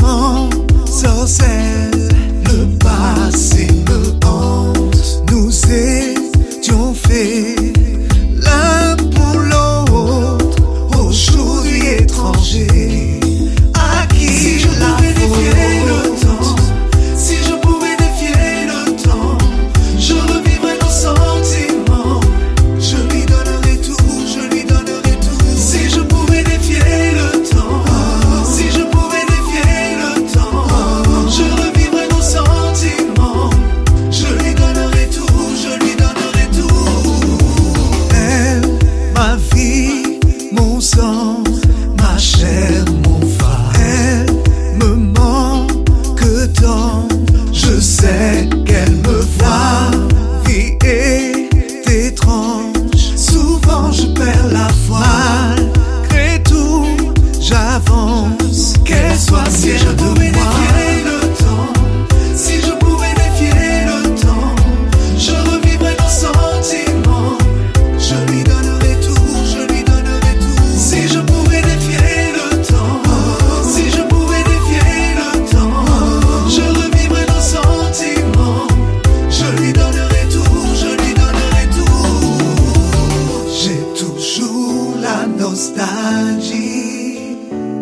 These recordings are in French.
sorcelle, le passé me hante. Nous étions faits l'un pour l'autre, aujourd'hui étrangers. À qui si je pouvais défier le temps, si je pouvais défier le temps, je revivrais nos sentiments. Je lui donnerais tout, je lui donnerais tout. Si je pouvais défier le temps, si je pouvais défier le temps, je revivrais nos sentiments. Je lui donnerais tout, je lui donnerais tout. Elle, ma vie, mon sang, ma chair, mon phare. Elle me manque tant, je sais qu'elle me voit. Vie est étrange, souvent je perds la foi. Malgré tout, j'avance, qu'elle soit si je pouvais défier le temps, si je pouvais défier le temps, je revivrais nos sentiments. Je lui donnerais tout, je lui donnerais tout. Si je pouvais défier le temps, si je pouvais défier le temps, je revivrais nos sentiments. Je lui donnerais tout, je lui donnerais tout. J'ai toujours la nostalgie,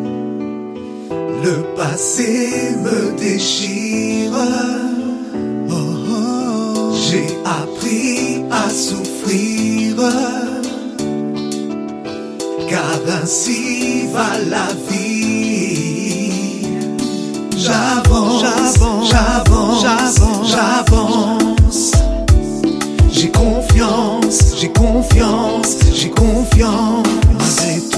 le passé me déchire. Oh, oh. J'ai appris à souffrir, car ainsi va la vie. J'avance, j'avance, j'avance, j'avance. J'ai confiance, j'ai confiance, j'ai confiance. C'est